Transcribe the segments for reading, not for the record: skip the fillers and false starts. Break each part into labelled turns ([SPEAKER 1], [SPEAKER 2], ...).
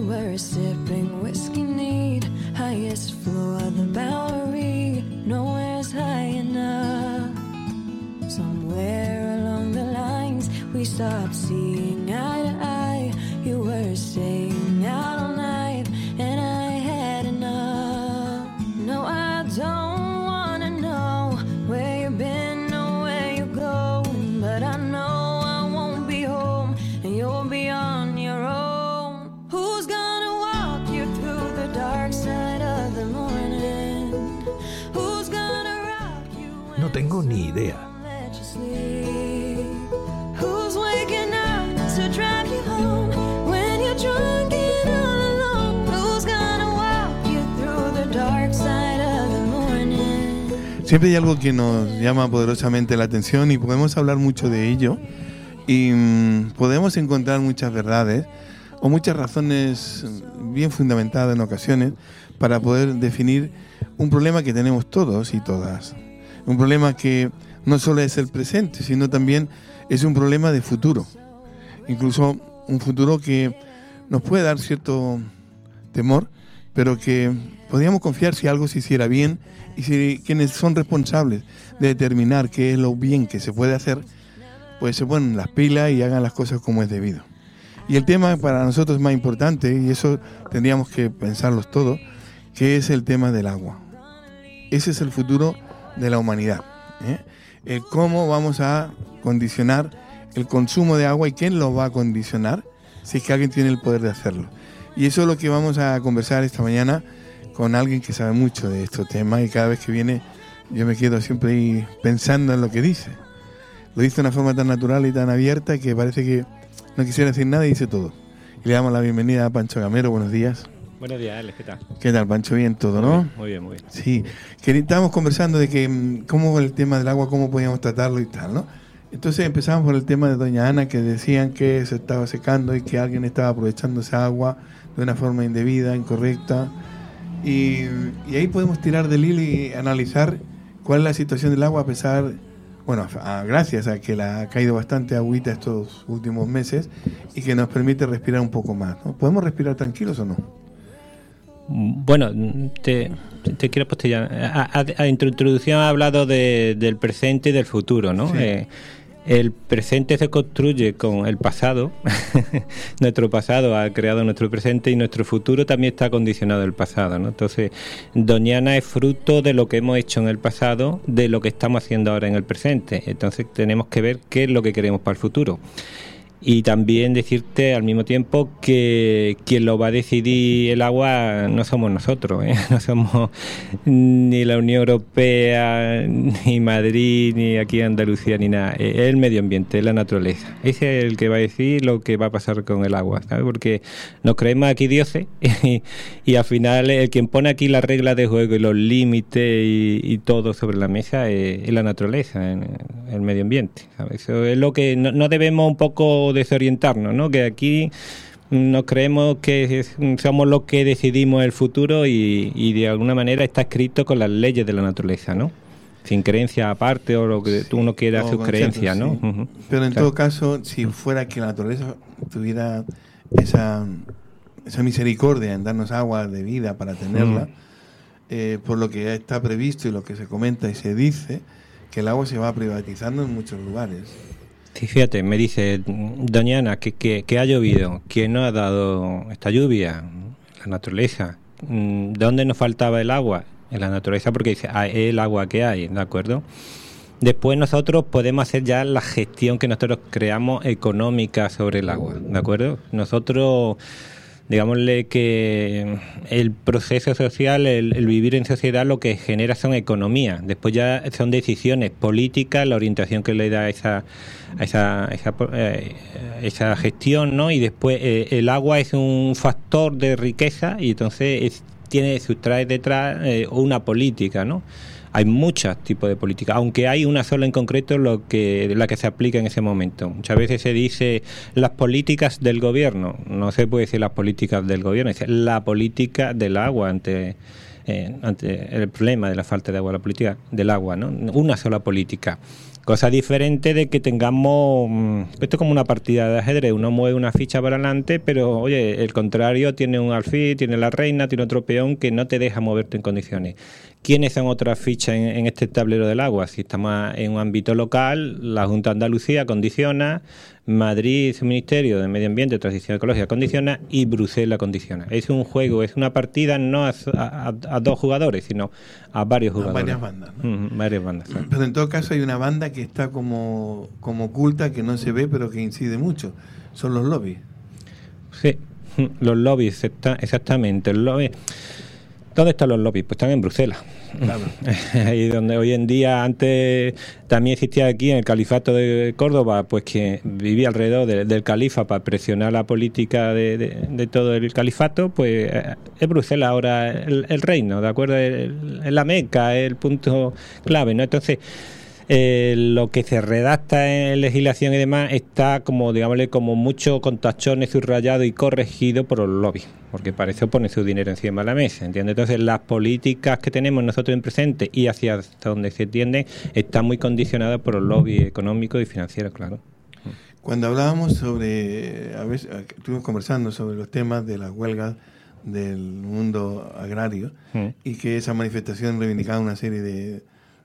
[SPEAKER 1] were sipping whiskey neat, highest floor of the Bowery, nowhere's high enough. Somewhere along the lines we stopped seeing eye to eye. You were staying out all night and I had enough. No, I don't wanna know where you've been or where you're going, but I know I won't be home and you'll be on your own. Who's gonna walk you through the dark side of the morning? Who's gonna rock you when
[SPEAKER 2] No tengo ni idea.
[SPEAKER 1] let you sleep? Who's waking up to drive you home when you're drunk and all alone? Who's gonna walk you through the dark side of the morning?
[SPEAKER 3] Siempre hay algo que nos llama poderosamente la atención y podemos hablar mucho de ello y podemos encontrar muchas verdades o muchas razones bien fundamentadas en ocasiones para poder definir un problema que tenemos todos y todas. Un problema que no solo es el presente, sino también es un problema de futuro. Incluso un futuro que nos puede dar cierto temor, pero que podríamos confiar si algo se hiciera bien y si quienes son responsables de determinar qué es lo bien que se puede hacer, pues se ponen las pilas y hagan las cosas como es debido. Y el tema para nosotros más importante, y eso tendríamos que pensarlos todos, que es el tema del agua. Ese es el futuro de la humanidad, ¿eh? El cómo vamos a condicionar el consumo de agua y quién lo va a condicionar si es que alguien tiene el poder de hacerlo. Y eso es lo que vamos a conversar esta mañana con alguien que sabe mucho de estos temas y cada vez que viene yo me quedo siempre ahí pensando en lo que dice. Lo dice de una forma tan natural y tan abierta que parece que no quisiera decir nada y dice todo. Y le damos la bienvenida a Pancho Gamero. Buenos días.
[SPEAKER 4] Buenos días, Alex, ¿qué tal?
[SPEAKER 3] ¿Qué tal, Pancho? Bien todo, ¿no?
[SPEAKER 4] Muy bien, muy bien.
[SPEAKER 3] Sí, que estábamos conversando de que cómo el tema del agua, cómo podíamos tratarlo y tal, ¿no? Entonces empezamos por el tema de doña Ana, que decían que se estaba secando y que alguien estaba aprovechando esa agua de una forma indebida, incorrecta. Y ahí podemos tirar del hilo y analizar cuál es la situación del agua a pesar, bueno, gracias a que la ha caído bastante agüita estos últimos meses y que nos permite respirar un poco más, ¿no? ¿Podemos respirar tranquilos o no?
[SPEAKER 4] Bueno, te quiero postillar. En tu introducción ha hablado del presente y del futuro, ¿no?
[SPEAKER 3] Sí.
[SPEAKER 4] El presente se construye con el pasado. Nuestro pasado ha creado nuestro presente y nuestro futuro también está condicionado al pasado, ¿no? Entonces, doña Ana es fruto de lo que hemos hecho en el pasado, de lo que estamos haciendo ahora en el presente. Entonces, tenemos que ver qué es lo que queremos para el futuro. Y también decirte al mismo tiempo que quien lo va a decidir el agua no somos nosotros, ¿eh? No somos ni la Unión Europea, ni Madrid, ni aquí Andalucía, ni nada. Es el medio ambiente, es la naturaleza. Ese es el que va a decir lo que va a pasar con el agua, ¿sabes? Porque nos creemos aquí dioses y al final el quien pone aquí las reglas de juego y los límites y todo sobre la mesa es la naturaleza, el medio ambiente, ¿sabes? Eso es lo que no debemos un poco desorientarnos, ¿no? Que aquí nos creemos que somos los que decidimos el futuro y de alguna manera está escrito con las leyes de la naturaleza, ¿no? Sin creencia aparte o lo que uno quiera, sus creencias, ¿no?
[SPEAKER 3] Sí.
[SPEAKER 4] Uh-huh.
[SPEAKER 3] Pero en todo caso, si fuera que la naturaleza tuviera esa misericordia en darnos agua de vida para tenerla, por lo que está previsto y lo que se comenta y se dice, que el agua se va privatizando en muchos lugares.
[SPEAKER 4] Sí, fíjate, me dice doña Ana que ha llovido. ¿Quién nos ha dado esta lluvia? La naturaleza. ¿De dónde nos faltaba el agua? En la naturaleza, porque dice, es el agua que hay, ¿de acuerdo? Después nosotros podemos hacer ya la gestión que nosotros creamos económica sobre el agua, ¿de acuerdo? Nosotros, digámosle que el proceso social, el vivir en sociedad, lo que genera son economías. Después ya son decisiones políticas, la orientación que le da esa gestión, ¿no? Y después el agua es un factor de riqueza y entonces sustrae detrás una política, ¿no? Hay muchos tipos de políticas, aunque hay una sola en concreto la que se aplica en ese momento. Muchas veces se dice las políticas del gobierno, no se puede decir las políticas del gobierno, es la política del agua ante el problema de la falta de agua, la política del agua, ¿no? Una sola política. Cosa diferente de que tengamos, esto es como una partida de ajedrez, uno mueve una ficha para adelante, pero oye, el contrario tiene un alfil, tiene la reina, tiene otro peón que no te deja moverte en condiciones. ¿Quiénes son otras fichas en este tablero del agua? Si estamos en un ámbito local, la Junta de Andalucía condiciona, Madrid, su Ministerio de Medio Ambiente y Transición Ecológica condiciona y Bruselas condiciona. Es un juego, es una partida no a dos jugadores, sino a varios jugadores.
[SPEAKER 3] A varias bandas, ¿no?
[SPEAKER 4] Varias bandas. ¿Sí?
[SPEAKER 3] Pero en todo caso hay una banda que está como oculta, que no se ve, pero que incide mucho. Son los lobbies.
[SPEAKER 4] Sí, los lobbies, exactamente. El lobby. ¿Dónde están los lobbies? Pues están en Bruselas.
[SPEAKER 3] Claro.
[SPEAKER 4] Ahí donde hoy en día, antes también existía aquí en el Califato de Córdoba, pues que vivía alrededor del califa para presionar la política de todo el califato, pues es Bruselas ahora el reino, ¿de acuerdo? Es la Meca, es el punto clave, ¿no? Entonces, lo que se redacta en legislación y demás está como, digámosle, como mucho con tachones subrayado y corregido por los lobbies, porque para eso pone su dinero encima de la mesa, ¿entiendes? Entonces las políticas que tenemos nosotros en presente y hacia hasta donde se tienden están muy condicionadas por los lobbies económicos y financieros, claro.
[SPEAKER 3] Cuando hablábamos sobre, a veces estuvimos conversando sobre los temas de las huelgas del mundo agrario y que esa manifestación reivindicaba una serie de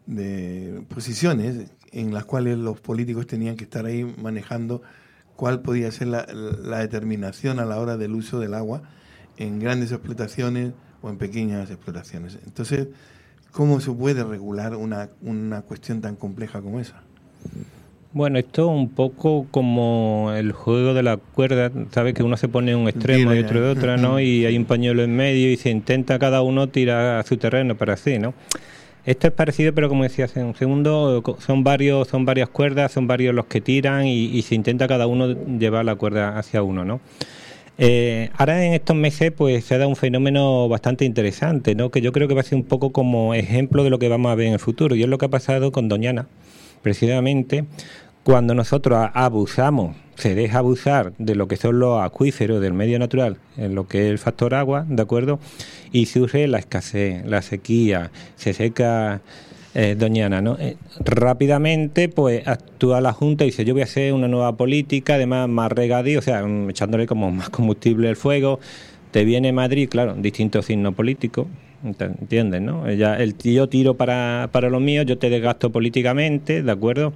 [SPEAKER 3] posiciones en las cuales los políticos tenían que estar ahí manejando cuál podía ser la determinación a la hora del uso del agua en grandes explotaciones o en pequeñas explotaciones. Entonces, ¿cómo se puede regular una cuestión tan compleja como esa?
[SPEAKER 4] Bueno, esto un poco como el juego de la cuerda, ¿sabes? Que uno se pone en un extremo y otro de otra, ¿no? Y hay un pañuelo en medio y se intenta cada uno tirar a su terreno para así, ¿no? Esto es parecido, pero como decía hace un segundo, son varias cuerdas, son varios los que tiran y se intenta cada uno llevar la cuerda hacia uno, ¿no? Ahora en estos meses pues se ha dado un fenómeno bastante interesante, ¿no? Que yo creo que va a ser un poco como ejemplo de lo que vamos a ver en el futuro, y es lo que ha pasado con Doñana, precisamente. Cuando nosotros abusamos, se deja abusar de lo que son los acuíferos del medio natural, en lo que es el factor agua, ¿de acuerdo? Y surge la escasez, la sequía, se seca Doñana, ¿no? Rápidamente, pues actúa la Junta y dice, yo voy a hacer una nueva política, además más regadío, o sea, echándole como más combustible al fuego. Te viene Madrid, claro, distinto signo político, ¿entiendes, no? Yo tiro para lo mío, yo te desgasto políticamente, ¿de acuerdo?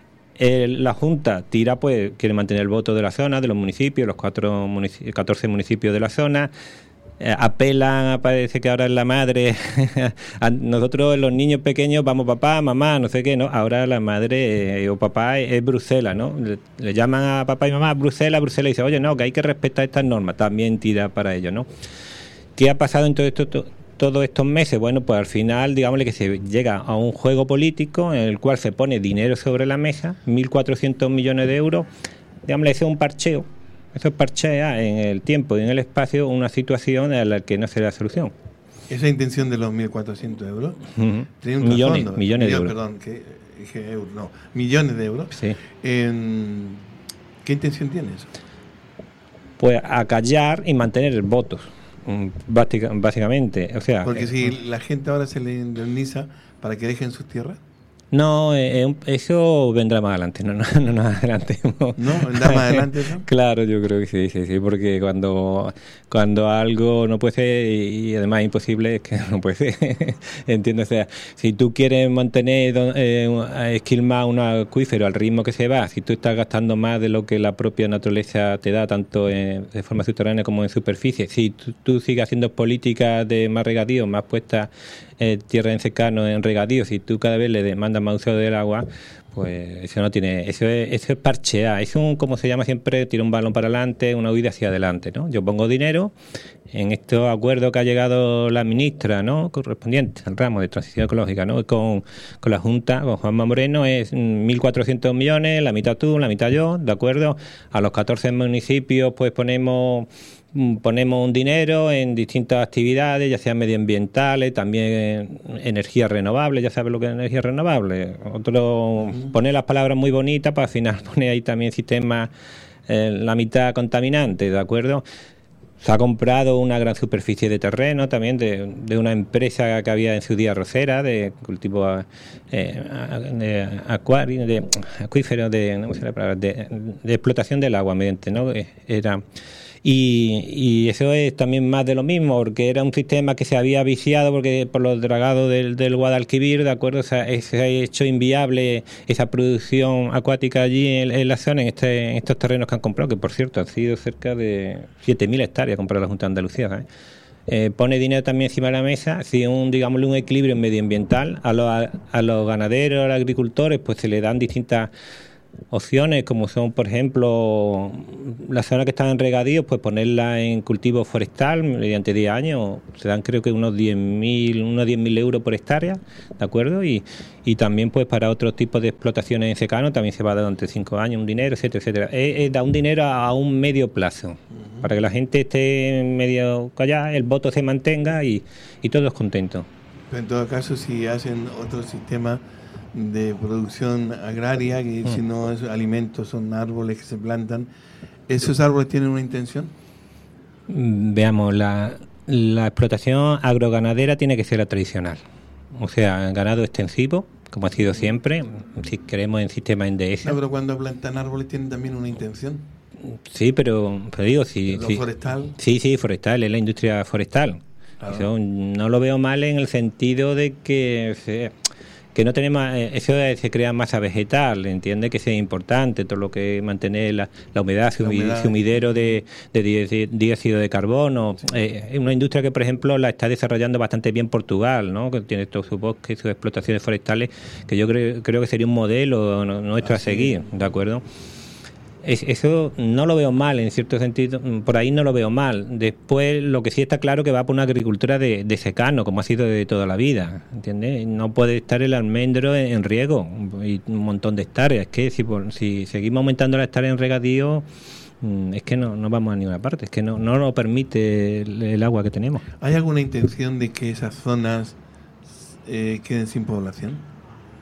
[SPEAKER 4] La Junta tira, pues quiere mantener el voto de la zona, de los municipios, los 14 municipios de la zona, apelan, parece que ahora es la madre, nosotros los niños pequeños vamos papá, mamá, no sé qué, ¿no? Ahora la madre o papá es Bruselas, ¿no? Le llaman a papá y mamá Bruselas y dice, oye, no, que hay que respetar estas normas, también tira para ello, ¿no? ¿Qué ha pasado en todo esto? Todos estos meses, bueno, pues al final, digámosle que se llega a un juego político en el cual se pone dinero sobre la mesa, 1.400 millones de euros, digámosle, ese es un parcheo, eso es parchear en el tiempo y en el espacio una situación a la que no se da solución.
[SPEAKER 3] Esa intención de los 1.400 euros, tiene un
[SPEAKER 4] millones de euros.
[SPEAKER 3] Perdón, millones de euros.
[SPEAKER 4] Sí.
[SPEAKER 3] ¿Qué intención tiene eso?
[SPEAKER 4] Pues acallar y mantener el voto. Básicamente, o sea,
[SPEAKER 3] porque si la gente ahora se le indemniza para que dejen sus tierras.
[SPEAKER 4] No, eso vendrá más adelante, no más adelante.
[SPEAKER 3] ¿No? ¿Vendrá más adelante eso?
[SPEAKER 4] Claro, yo creo que sí, porque cuando algo no puede ser y además es imposible, es que no puede ser. Entiendo, o sea, si tú quieres mantener, esquilmar un acuífero al ritmo que se va, si tú estás gastando más de lo que la propia naturaleza te da, tanto de forma subterránea como en superficie, si tú sigues haciendo políticas de más regadío, más puestas tierra en secano, en regadío, si tú cada vez le demandas más uso del agua, pues eso no tiene, eso es parchear, es un, como se llama siempre, tira un balón para adelante, una huida hacia adelante, ¿no? Yo pongo dinero en estos acuerdos que ha llegado la ministra, ¿no?, correspondiente al ramo de transición ecológica, ¿no?, con la Junta, con Juanma Moreno, es 1.400 millones, la mitad tú, la mitad yo, ¿de acuerdo? A los 14 municipios pues ponemos ponemos un dinero en distintas actividades, ya sean medioambientales, también energías renovables. Ya sabes lo que es energía renovable. Otro pone las palabras muy bonitas para al final poner ahí también sistemas la mitad contaminante, ¿de acuerdo? Se ha comprado una gran superficie de terreno también de una empresa que había en su día arrocera, de cultivo de acuíferos, de explotación del agua mediante, ¿no? Y eso es también más de lo mismo, porque era un sistema que se había viciado porque por los dragados del Guadalquivir, ¿de acuerdo? Se ha hecho inviable esa producción acuática allí en la zona, en estos terrenos que han comprado, que por cierto han sido cerca de 7.000 hectáreas compradas la Junta de Andalucía, ¿sabes? Pone dinero también encima de la mesa. Si un equilibrio medioambiental a los ganaderos, a los agricultores, pues se le dan distintas opciones, como son, por ejemplo, las zonas que están en regadíos, pues ponerla en cultivo forestal mediante 10 años, se dan creo que unos 10.000 euros por hectárea, ¿de acuerdo? Y también pues para otros tipos de explotaciones en secano también se va a dar durante 5 años un dinero, etcétera, etcétera. Da un dinero a un medio plazo, para que la gente esté medio callada, el voto se mantenga y todos contentos.
[SPEAKER 3] Pero en todo caso, si hacen otro sistema de producción agraria, que si no es alimentos, son árboles que se plantan, ¿esos árboles tienen una intención?
[SPEAKER 4] Veamos, la explotación agroganadera tiene que ser la tradicional, o sea, ganado extensivo, como ha sido siempre, si queremos en sistema NDS.
[SPEAKER 3] No, pero cuando plantan árboles tienen también una intención.
[SPEAKER 4] Sí, pero digo, sí.
[SPEAKER 3] ¿Forestal?
[SPEAKER 4] Sí, forestal, es la industria forestal. Claro. Eso no lo veo mal en el sentido de que no tenemos, eso se crea masa vegetal, entiende que es importante todo lo que mantener la humedad, sumidero de dióxido de carbono. Es una industria que, por ejemplo, la está desarrollando bastante bien Portugal, ¿no? Que tiene todo su bosque y sus explotaciones forestales, que yo creo que sería un modelo nuestro a seguir, ¿de acuerdo? Eso no lo veo mal, en cierto sentido, por ahí no lo veo mal. Después, lo que sí está claro que va por una agricultura de secano, como ha sido de toda la vida, ¿entiendes? No puede estar el almendro en riego y un montón de hectáreas. Es que si seguimos aumentando las hectáreas en regadío, es que no vamos a ninguna parte, es que no lo permite el agua que tenemos.
[SPEAKER 3] ¿Hay alguna intención de que esas zonas queden sin población?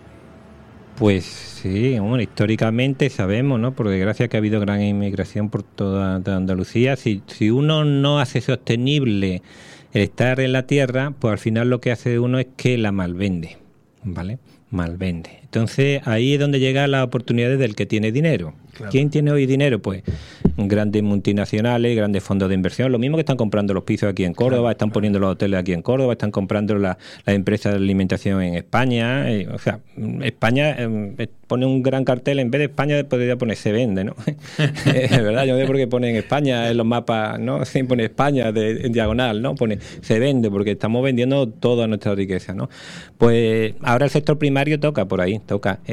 [SPEAKER 4] Pues sí, bueno, históricamente sabemos, ¿no? Por desgracia que ha habido gran inmigración por toda Andalucía. Si uno no hace sostenible el estar en la tierra, pues al final lo que hace uno es que la malvende, ¿vale? Malvende. Entonces ahí es donde llegan las oportunidades del que tiene dinero. Claro. ¿Quién tiene hoy dinero? Pues grandes multinacionales, grandes fondos de inversión, lo mismo que están comprando los pisos aquí en Córdoba, están poniendo los hoteles aquí en Córdoba, están comprando las empresas de alimentación en España. O sea, España pone un gran cartel, en vez de España podría poner se vende, ¿no? Es verdad, yo no sé por qué pone en España en los mapas, ¿no? Se pone España en diagonal, ¿no? Pone se vende, porque estamos vendiendo toda nuestra riqueza, ¿no? Pues ahora el sector primario toca por ahí,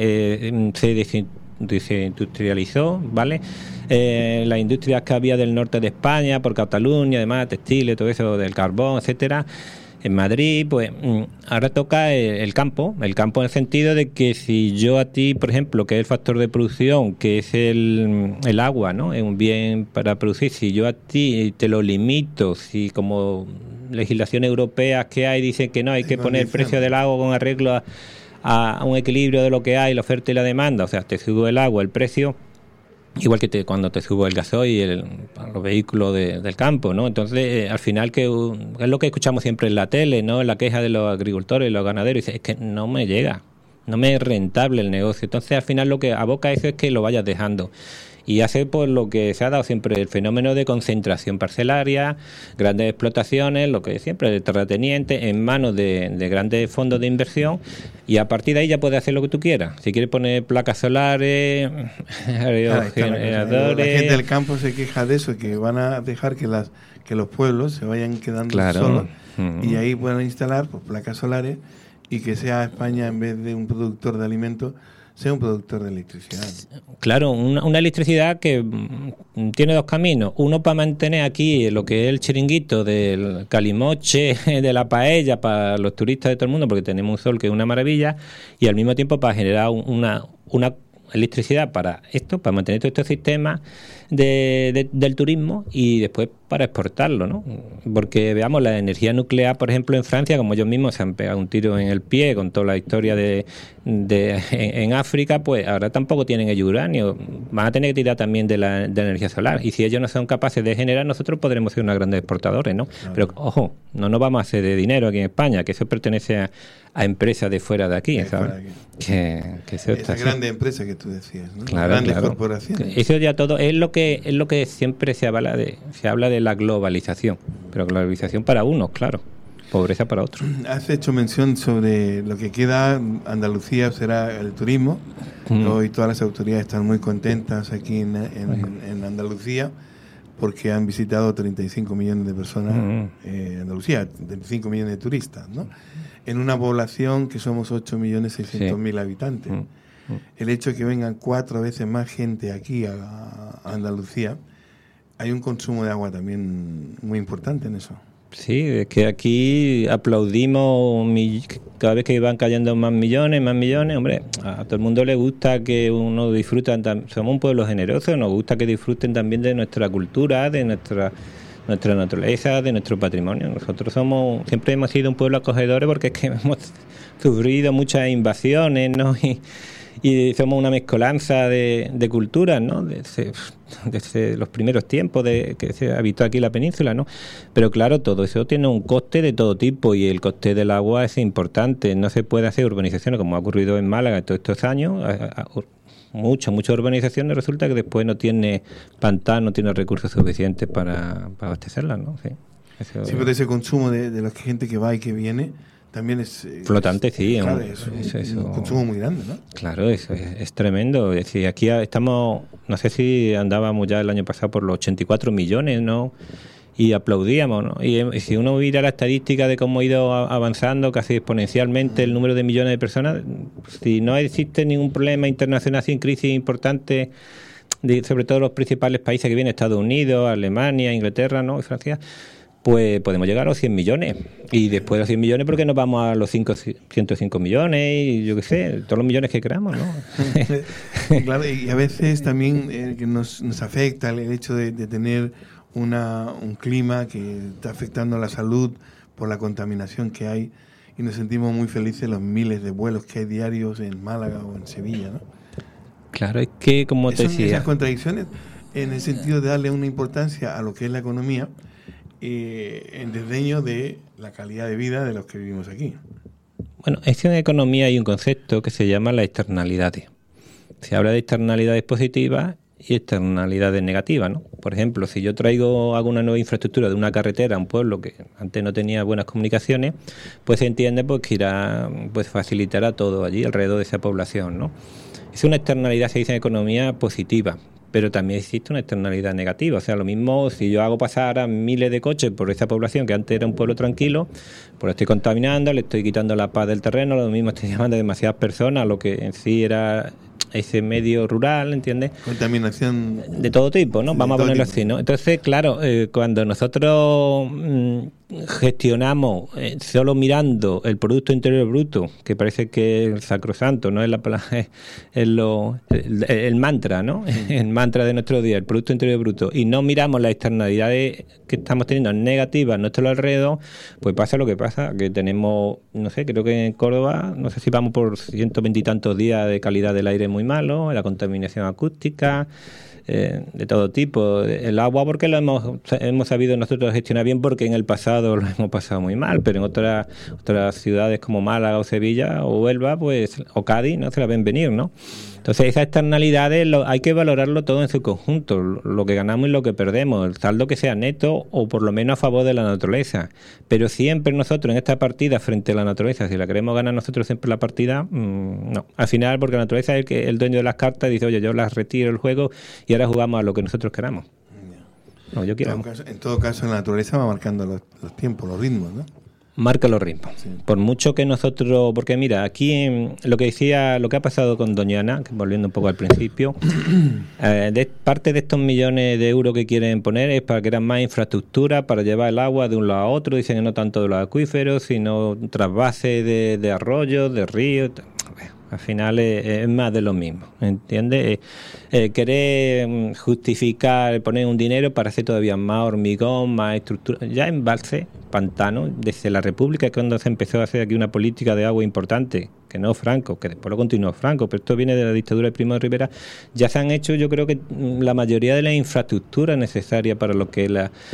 [SPEAKER 4] se desindustrializó, ¿vale? Las industrias que había del norte de España, por Cataluña, además, textiles, todo eso del carbón, etcétera, en Madrid, pues ahora toca el campo en el sentido de que si yo a ti, por ejemplo, que es el factor de producción, que es el agua, ¿no? Es un bien para producir, si yo a ti te lo limito, si como legislaciones europeas que hay dicen que no, hay que poner el precio del agua con arreglo a un equilibrio de lo que hay, la oferta y la demanda, o sea, te sube el agua, el precio, igual que cuando te sube el gasoil y los vehículos del campo, ¿no? Entonces, al final, que es lo que escuchamos siempre en la tele, ¿no? En la queja de los agricultores y los ganaderos, dice, es que no me llega, no me es rentable el negocio. Entonces, al final, lo que aboca eso es que lo vayas dejando. Y hace por lo que se ha dado siempre el fenómeno de concentración parcelaria, grandes explotaciones, lo que siempre de terratenientes, en manos de grandes fondos de inversión, y a partir de ahí ya puedes hacer lo que tú quieras. Si quieres poner placas solares, aerogeneradores...
[SPEAKER 3] La gente del campo se queja de eso, que van a dejar que los pueblos se vayan quedando solos, y ahí puedan instalar pues, placas solares, y que sea España, en vez de un productor de alimentos, sea un productor de electricidad. Claro, una electricidad que tiene dos caminos. Uno, para mantener aquí lo que es el chiringuito del calimoche, de la paella para los turistas de todo el mundo, porque tenemos un sol que es una maravilla, y al mismo tiempo para generar una
[SPEAKER 4] electricidad para esto, para mantener todos estos sistemas del turismo y después para exportarlo, ¿no? Porque veamos, la energía nuclear, por ejemplo, en Francia, como ellos mismos se han pegado un tiro en el pie con toda la historia en África, pues ahora tampoco tienen el uranio, van a tener que tirar también de la energía solar, y si ellos no son capaces de generar, nosotros podremos ser unos grandes exportadores, ¿no? Claro. Pero ojo, no nos vamos a hacer de dinero aquí en España, que eso pertenece a empresas de fuera de aquí, ¿sabes? Que eso está
[SPEAKER 3] esa grande empresa que tú decías, ¿no?
[SPEAKER 4] Claro,
[SPEAKER 3] grandes
[SPEAKER 4] claro.
[SPEAKER 3] corporaciones.
[SPEAKER 4] Eso ya todo es lo que siempre se habla de la globalización, pero globalización para unos, claro, pobreza para otros.
[SPEAKER 3] Has hecho mención sobre lo que queda. Andalucía será el turismo. Hoy todas las autoridades están muy contentas aquí en Andalucía, porque han visitado 35 millones de personas Andalucía, 35 millones de turistas, ¿no? En una población que somos 8.600.000 habitantes. El hecho de que vengan 4 veces más gente aquí a Andalucía, hay un consumo de agua también muy importante en eso.
[SPEAKER 4] Sí, es que aquí aplaudimos cada vez que van cayendo más millones, hombre, a todo el mundo le gusta que uno disfruta, somos un pueblo generoso, nos gusta que disfruten también de nuestra cultura, de nuestra naturaleza, de nuestro patrimonio. Nosotros siempre hemos sido un pueblo acogedor porque es que hemos sufrido muchas invasiones, ¿no? Y somos una mezcolanza de culturas, ¿no? Desde los primeros tiempos que se habitó aquí la península, ¿no? Pero claro, todo eso tiene un coste de todo tipo, y el coste del agua es importante. No se puede hacer urbanizaciones como ha ocurrido en Málaga todos estos años. Muchas urbanizaciones, resulta que después no tiene pantano, no tiene recursos suficientes para abastecerlas, ¿no? Sí,
[SPEAKER 3] pero ese consumo de la gente que va y que viene también es
[SPEAKER 4] flotante, sí,
[SPEAKER 3] claro, es un consumo muy grande, ¿no?
[SPEAKER 4] Claro, eso es tremendo. Es decir, aquí estamos, no sé si andábamos ya el año pasado por los 84 millones, ¿no? Y aplaudíamos, ¿no? Y si uno mira la estadística de cómo ha ido avanzando casi exponencialmente el número de millones de personas, si no existe ningún problema internacional sin crisis importante, sobre todo los principales países que vienen, Estados Unidos, Alemania, Inglaterra, ¿no? Y Francia, pues podemos llegar a los 100 millones. Y después de los 100 millones, ¿por qué no vamos a los 105 millones? Y yo qué sé, todos los millones que queramos, ¿no?
[SPEAKER 3] Claro, y a veces también que nos afecta el hecho de tener un clima que está afectando a la salud por la contaminación que hay, y nos sentimos muy felices los miles de vuelos que hay diarios en Málaga o en Sevilla, ¿no?
[SPEAKER 4] Claro, es que, como te decía...
[SPEAKER 3] Esas contradicciones en el sentido de darle una importancia a lo que es la economía, en desdeño de la calidad de vida de los que vivimos aquí.
[SPEAKER 4] Bueno, es que en economía hay un concepto que se llama las externalidades. Se habla de externalidades positivas y externalidades negativas, ¿no? Por ejemplo, si yo hago una nueva infraestructura de una carretera a un pueblo que antes no tenía buenas comunicaciones, pues se entiende que facilitará todo allí alrededor de esa población, ¿no? Es una externalidad, se dice en economía, positiva. Pero también existe una externalidad negativa. O sea, lo mismo si yo hago pasar a miles de coches por esa población que antes era un pueblo tranquilo, pues lo estoy contaminando, le estoy quitando la paz del terreno, lo mismo estoy llamando a demasiadas personas, lo que en sí era ese medio rural, ¿entiendes?
[SPEAKER 3] Contaminación
[SPEAKER 4] de todo tipo, ¿no? Vamos a ponerlo así, ¿no? Entonces, claro, cuando nosotros gestionamos solo mirando el Producto Interior Bruto, que parece que es el sacrosanto, ¿no? Es el mantra, ¿no? El mantra de nuestro día, el Producto Interior Bruto, y no miramos las externalidades que estamos teniendo negativas a nuestro alrededor, pues pasa lo que pasa, que tenemos, no sé, creo que en Córdoba, no sé si vamos por 120 y tantos días de calidad del aire muy malo, la contaminación acústica, de todo tipo, el agua porque lo hemos sabido nosotros gestionar bien, porque en el pasado lo hemos pasado muy mal, pero en otras ciudades como Málaga o Sevilla o Huelva, pues, o Cádiz, no se la ven venir, ¿no? Entonces esas externalidades hay que valorarlo todo en su conjunto, lo que ganamos y lo que perdemos, el saldo que sea neto o por lo menos a favor de la naturaleza. Pero siempre nosotros en esta partida frente a la naturaleza, si la queremos ganar nosotros siempre la partida, no. Al final, porque la naturaleza es el dueño de las cartas, dice, oye, yo las retiro el juego y ahora jugamos a lo que nosotros queramos. No, yo quiero.
[SPEAKER 3] En todo caso, la naturaleza va marcando los tiempos, los ritmos, ¿no?
[SPEAKER 4] Marca los ritmos. Sí. Por mucho que nosotros, porque mira, aquí lo que ha pasado con Doñana, volviendo un poco al principio, parte de estos millones de euros que quieren poner es para crear más infraestructura, para llevar el agua de un lado a otro, dicen que no tanto de los acuíferos, sino trasvase de arroyos, de ríos. Al final es más de lo mismo, ¿entiendes? Querer justificar, poner un dinero para hacer todavía más hormigón, más estructura. Ya embalse, pantano, desde la República es cuando se empezó a hacer aquí una política de agua importante, que no Franco, que después lo continuó Franco, pero esto viene de la dictadura de Primo de Rivera. Ya se han hecho, yo creo que la mayoría de las infraestructuras necesarias para lo que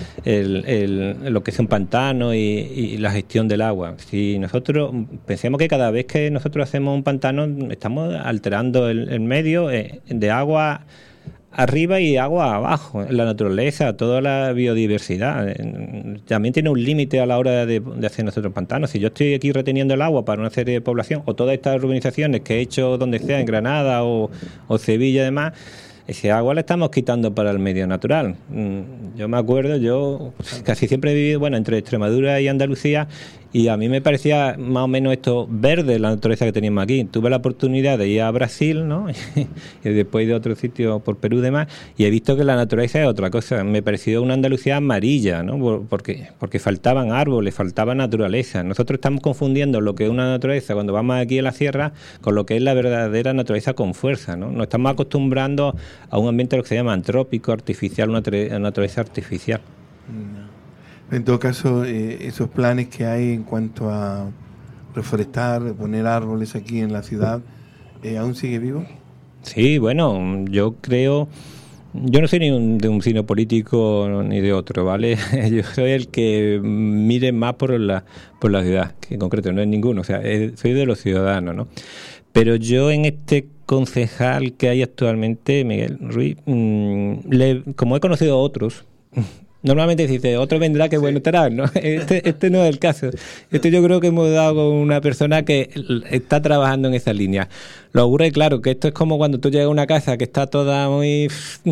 [SPEAKER 4] es lo que es un pantano y la gestión del agua. Si nosotros pensemos que cada vez que nosotros hacemos un pantano estamos alterando el medio de agua arriba y agua abajo, la naturaleza, toda la biodiversidad. También tiene un límite a la hora de hacer nosotros pantanos. Si yo estoy aquí reteniendo el agua para una serie de población, o todas estas urbanizaciones que he hecho donde sea, en Granada o Sevilla y demás, ese agua la estamos quitando para el medio natural. Yo me acuerdo, yo casi siempre he vivido, entre Extremadura y Andalucía, y a mí me parecía más o menos esto verde, la naturaleza que teníamos aquí. Tuve la oportunidad de ir a Brasil, ¿no? Y después de otro sitio por Perú y demás, y he visto que la naturaleza es otra cosa. Me pareció una Andalucía amarilla, ¿no? Porque faltaban árboles, faltaba naturaleza. Nosotros estamos confundiendo lo que es una naturaleza cuando vamos aquí a la sierra con lo que es la verdadera naturaleza con fuerza, ¿no? Nos estamos acostumbrando a un ambiente lo que se llama antrópico, artificial, una naturaleza artificial.
[SPEAKER 3] En todo caso, esos planes que hay en cuanto a reforestar, poner árboles aquí en la ciudad, ¿aún sigue vivo?
[SPEAKER 4] Sí, bueno, yo creo... Yo no soy ni de un signo político ni de otro, ¿vale? Yo soy el que mire más por la ciudad, que en concreto no es ninguno, o sea, soy de los ciudadanos, ¿no? Pero yo en este concejal que hay actualmente, Miguel Ruiz, como he conocido a otros... Normalmente dice, otro vendrá que bueno estará, ¿no? Este no es el caso. Yo creo que hemos dado con una persona que está trabajando en esa línea. Lo ocurre, claro, que esto es como cuando tú llegas a una casa que está toda muy...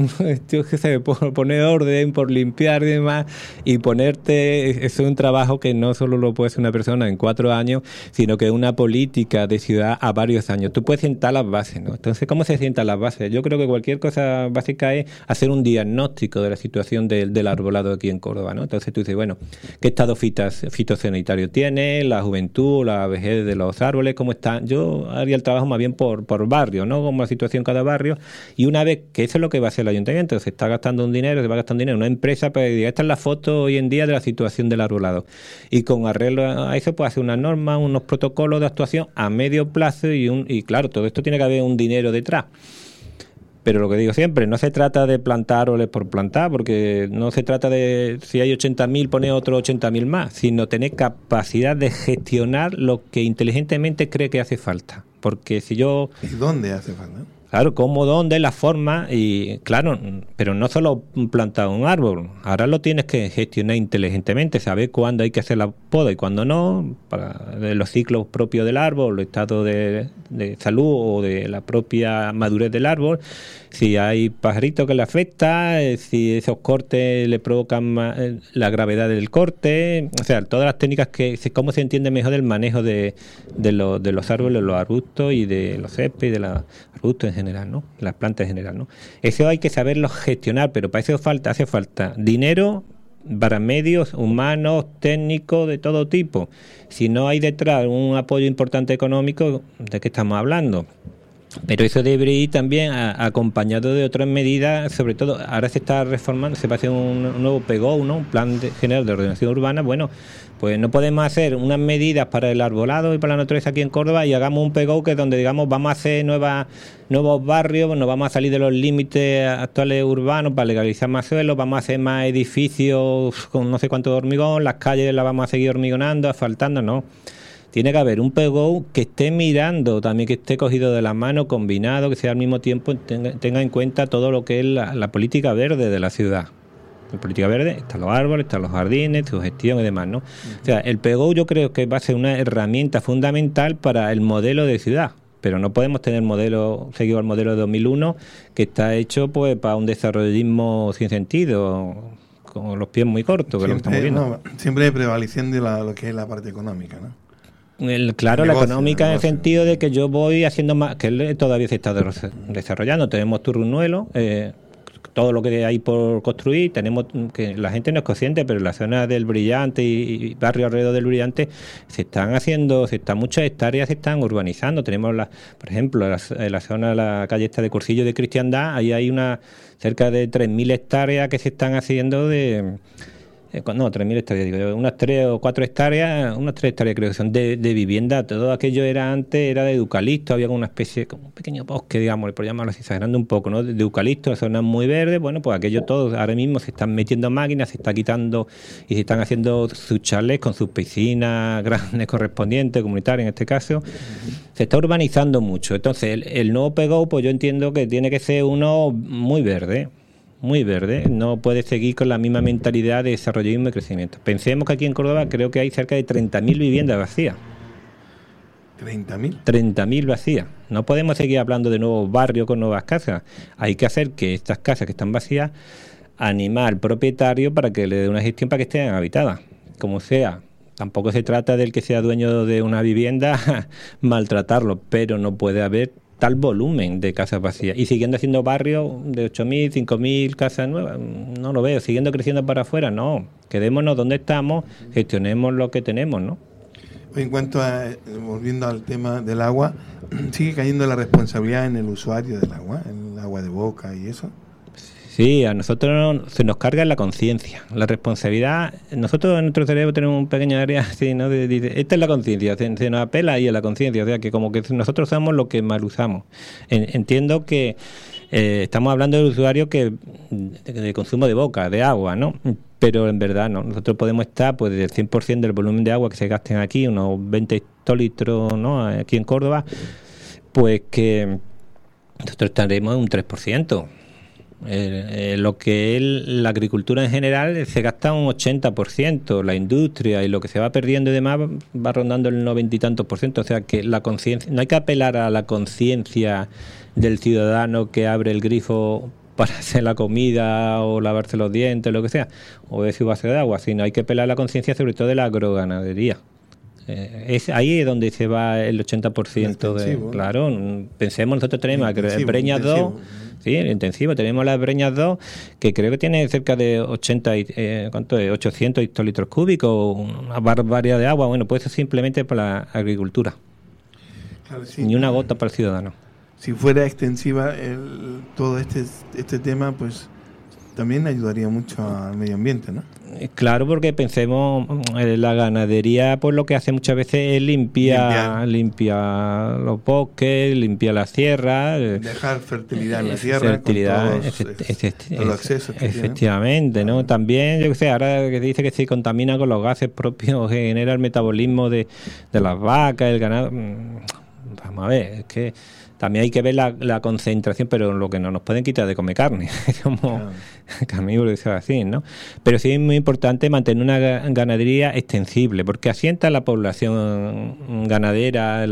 [SPEAKER 4] yo qué sé, por poner orden, por limpiar y demás, y ponerte... Eso es un trabajo que no solo lo puede hacer una persona en 4 años, sino que es una política de ciudad a varios años. Tú puedes sentar las bases, ¿no? Entonces, ¿cómo se sientan las bases? Yo creo que cualquier cosa básica es hacer un diagnóstico de la situación del arbolado aquí en Córdoba, ¿no? Entonces tú dices, bueno, ¿qué estado fitosanitario tiene? La juventud, la vejez de los árboles, ¿cómo están? Yo haría el trabajo más bien por barrio, ¿no? Como la situación en cada barrio, y una vez que eso es lo que va a hacer el ayuntamiento, se está gastando un dinero, se va a gastar un dinero, una empresa para decir, esta es la foto hoy en día de la situación del arbolado, y con arreglo a eso pues hace unas normas, unos protocolos de actuación a medio plazo y claro, todo esto tiene que haber un dinero detrás. Pero lo que digo siempre, no se trata de plantar árboles por plantar, porque no se trata de, si hay 80.000, poner otros 80.000 más, sino tener capacidad de gestionar lo que inteligentemente cree que hace falta. Porque si yo...
[SPEAKER 3] ¿Y dónde hace falta?
[SPEAKER 4] Claro, cómo, dónde, la forma, y claro, pero no solo plantar un árbol, ahora lo tienes que gestionar inteligentemente, saber cuándo hay que hacer la poda y cuándo no, para los ciclos propios del árbol, el estado de salud o de la propia madurez del árbol, si hay pajaritos que le afecta, si esos cortes le provocan la gravedad del corte, o sea, todas las técnicas cómo se entiende mejor el manejo de los árboles, los arbustos y de los céspedes y de los arbustos en general, ¿no? Las plantas en general, ¿no? Eso hay que saberlo gestionar, pero para eso hace falta dinero para medios humanos, técnicos, de todo tipo. Si no hay detrás un apoyo importante económico, ¿de qué estamos hablando? Pero eso debe ir también acompañado de otras medidas, sobre todo ahora se está reformando, se va a hacer un nuevo PGO, ¿no? Un Plan General de Ordenación Urbana. Bueno, pues no podemos hacer unas medidas para el arbolado y para la naturaleza aquí en Córdoba y hagamos un PGO que es donde digamos vamos a hacer nuevos barrios, nos vamos a salir de los límites actuales urbanos para legalizar más suelos, vamos a hacer más edificios con no sé cuánto de hormigón, las calles las vamos a seguir hormigonando, asfaltando, no. Tiene que haber un PGO que esté mirando, también que esté cogido de la mano, combinado, que sea al mismo tiempo, tenga en cuenta todo lo que es la política verde de la ciudad. En política verde están los árboles, están los jardines, su gestión y demás, ¿no? O sea, el PGO yo creo que va a ser una herramienta fundamental para el modelo de ciudad, pero no podemos tener seguido al modelo de 2001 que está hecho pues para un desarrollismo sin sentido, con los pies muy cortos, que siempre, lo estamos viendo.
[SPEAKER 3] No, siempre prevaleciendo lo que es la parte económica, ¿no?
[SPEAKER 4] Claro, la económica en el sentido de que yo voy haciendo más, que él todavía se está desarrollando. Tenemos Turrunuelo, todo lo que hay por construir, tenemos que la gente no es consciente, pero en la zona del Brillante y barrio alrededor del Brillante muchas hectáreas se están urbanizando. Tenemos por ejemplo, en la zona de la calle esta de Cursillo de Cristiandad, ahí hay cerca de 3.000 hectáreas que se están haciendo 3.000 hectáreas, digo, unas 3 o 4 hectáreas, unas 3 hectáreas creo que son de vivienda. Todo aquello era de eucalipto, había como una especie, como un pequeño bosque, digamos, por llamarlo así, exagerando un poco, ¿no? De eucalipto, zonas muy verdes. Bueno, pues aquello todo, ahora mismo se están metiendo máquinas, se está quitando y se están haciendo sus chalets con sus piscinas grandes correspondientes, comunitarias en este caso. Se está urbanizando mucho. Entonces, el nuevo PGO, pues yo entiendo que tiene que ser uno muy verde, no puede seguir con la misma mentalidad de desarrollismo y crecimiento. Pensemos que aquí en Córdoba creo que hay cerca de 30.000 viviendas vacías.
[SPEAKER 3] ¿30.000?
[SPEAKER 4] 30.000 vacías. No podemos seguir hablando de nuevos barrios con nuevas casas. Hay que hacer que estas casas que están vacías, animar al propietario para que le dé una gestión para que estén habitadas, como sea. Tampoco se trata del que sea dueño de una vivienda maltratarlo, pero no puede haber tal volumen de casas vacías y siguiendo haciendo barrios de 8.000, 5.000 casas nuevas. No lo veo. Siguiendo creciendo para afuera, no. Quedémonos donde estamos, gestionemos lo que tenemos, ¿no?
[SPEAKER 3] En cuanto volviendo al tema del agua, ¿sigue cayendo la responsabilidad en el usuario del agua, el agua de boca y eso?
[SPEAKER 4] Sí, a nosotros se nos carga en la conciencia, la responsabilidad. Nosotros en nuestro cerebro tenemos un pequeño área así, ¿no? Esta es la conciencia, se nos apela ahí a la conciencia, o sea que como que nosotros somos lo que mal usamos. Entiendo que estamos hablando del usuario de consumo de boca, de agua, ¿no? Pero en verdad no, nosotros podemos estar pues del 100% del volumen de agua que se gasten aquí, unos 20 hectolitros, ¿no? Aquí en Córdoba, pues que nosotros estaremos en un 3%. Lo que es la agricultura en general se gasta un 80%, la industria y lo que se va perdiendo y demás va rondando el 90 y tantos %. O sea que la conciencia, no hay que apelar a la conciencia del ciudadano que abre el grifo para hacer la comida o lavarse los dientes, lo que sea, o de su base de agua, sino hay que apelar a la conciencia sobre todo de la agroganadería. Es ahí donde se va el 80% claro, pensemos, nosotros tenemos Breñas 2, sí, el intensivo, tenemos las Breñas 2 que creo que tiene cerca de 800 hectolitros cúbicos, una barbaridad de agua. Bueno, pues eso simplemente para la agricultura, claro, sí. Ni una gota para el ciudadano.
[SPEAKER 3] Si fuera extensiva todo este tema, pues también ayudaría mucho al medio ambiente, ¿no?
[SPEAKER 4] Claro, porque pensemos, la ganadería pues lo que hace muchas veces es limpiar los bosques, limpiar las sierras,
[SPEAKER 3] dejar fertilidad en la tierra,
[SPEAKER 4] fertilidad,
[SPEAKER 3] con los accesos que
[SPEAKER 4] efectivamente,
[SPEAKER 3] tiene.
[SPEAKER 4] ¿no? También, yo que sé, ahora que dice que se contamina con los gases propios que genera el metabolismo de las vacas, el ganado. Vamos a ver, es que también hay que ver la concentración, pero lo que no nos pueden quitar de comer carne. Somos carnívoros, así, ¿no? Pero sí es muy importante mantener una ganadería extensible, porque asienta la población ganadera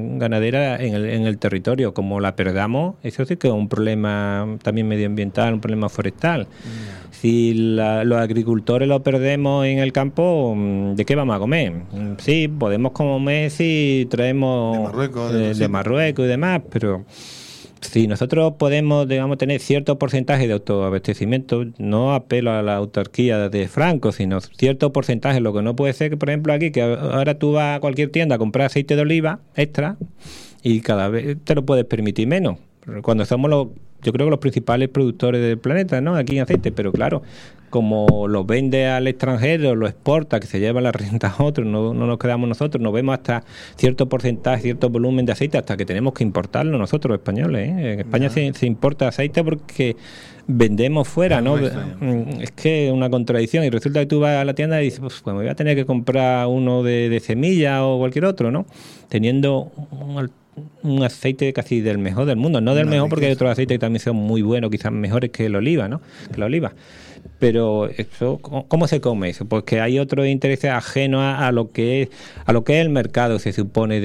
[SPEAKER 4] en el territorio. Como la perdamos, eso sí que es un problema también medioambiental, un problema forestal. Si los agricultores lo perdemos en el campo, ¿de qué vamos a comer? Sí, podemos comer si traemos de Marruecos y demás, pero si nosotros podemos, digamos, tener cierto porcentaje de autoabastecimiento, no apelo a la autarquía de Franco, sino cierto porcentaje. Lo que no puede ser que, por ejemplo, aquí, que ahora tú vas a cualquier tienda a comprar aceite de oliva extra y cada vez te lo puedes permitir menos. Cuando somos yo creo que los principales productores del planeta, ¿no? Aquí en aceite, pero claro, como lo vende al extranjero, lo exporta, que se lleva la renta a otros, no nos quedamos nosotros, nos vemos hasta cierto porcentaje, cierto volumen de aceite, hasta que tenemos que importarlo nosotros, los españoles, ¿eh? En España se importa aceite porque vendemos fuera, ¿no? Es que es una contradicción, y resulta que tú vas a la tienda y dices, pues me voy a tener que comprar uno de semilla o cualquier otro, ¿no? Teniendo un aceite casi del mejor del mundo, no del mejor porque hay otros aceites que también son muy buenos, quizás mejores que el oliva, ¿no? Que la oliva. Pero eso, ¿cómo se come eso? Porque hay otros intereses ajenos a lo que es el mercado, se supone,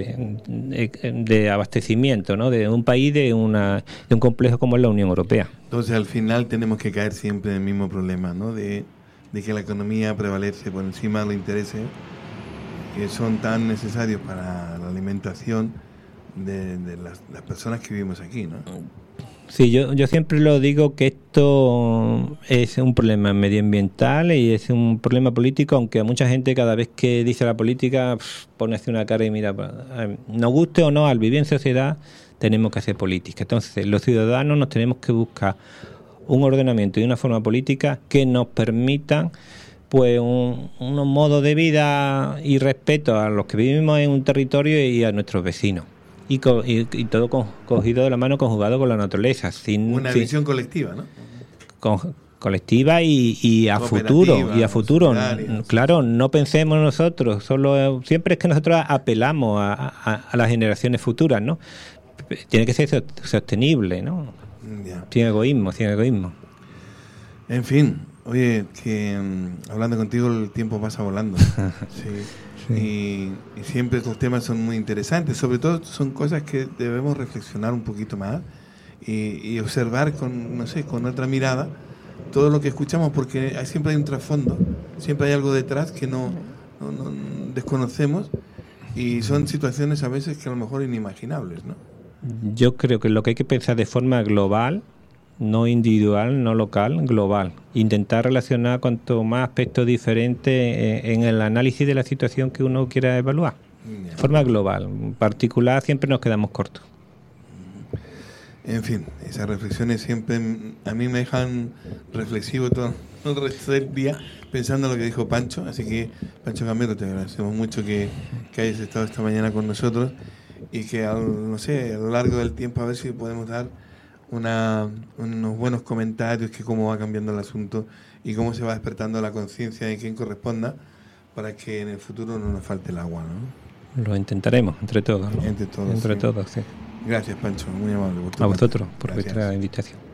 [SPEAKER 4] de abastecimiento, ¿no? De un país, de un complejo como es la Unión Europea.
[SPEAKER 3] Entonces, al final tenemos que caer siempre en el mismo problema, ¿no? De que la economía prevalece por encima de los intereses que son tan necesarios para la alimentación de las personas que vivimos aquí, ¿no?
[SPEAKER 4] Sí, yo siempre lo digo que esto es un problema medioambiental y es un problema político, aunque a mucha gente cada vez que dice la política pone así una cara y mira, nos guste o no, al vivir en sociedad tenemos que hacer política. Entonces los ciudadanos nos tenemos que buscar un ordenamiento y una forma política que nos permitan pues unos modos de vida y respeto a los que vivimos en un territorio y a nuestros vecinos. Y todo cogido de la mano, conjugado con la naturaleza.
[SPEAKER 3] Una visión colectiva, ¿no?
[SPEAKER 4] Colectiva y a futuro. Y a futuro. Claro, no pensemos nosotros. Siempre es que nosotros apelamos a las generaciones futuras, ¿no? Tiene que ser sostenible, ¿no?
[SPEAKER 3] Ya.
[SPEAKER 4] Sin egoísmo.
[SPEAKER 3] En fin, oye, que hablando contigo el tiempo pasa volando. Sí. Sí. Y siempre estos temas son muy interesantes, sobre todo son cosas que debemos reflexionar un poquito más y observar con otra mirada todo lo que escuchamos, porque siempre hay un trasfondo, siempre hay algo detrás que no desconocemos, y son situaciones a veces que a lo mejor inimaginables, ¿no?
[SPEAKER 4] Yo creo que lo que hay que pensar de forma global, no individual, no local, global. Intentar relacionar cuanto más aspectos diferentes en el análisis de la situación que uno quiera evaluar. De forma global. En particular siempre nos quedamos cortos.
[SPEAKER 3] En fin, esas reflexiones siempre a mí me dejan reflexivo todo el resto del día pensando en lo que dijo Pancho. Así que, Pancho Gamero, te agradecemos mucho que hayas estado esta mañana con nosotros y que a lo largo del tiempo a ver si podemos dar unos buenos comentarios, que cómo va cambiando el asunto y cómo se va despertando la conciencia de quien corresponda para que en el futuro no nos falte el agua, ¿no?
[SPEAKER 4] Lo intentaremos entre todos, ¿no?
[SPEAKER 3] Entre todos, sí.
[SPEAKER 4] Sí.
[SPEAKER 3] Gracias, Pancho, muy amable.
[SPEAKER 4] A vosotros por vuestra invitación.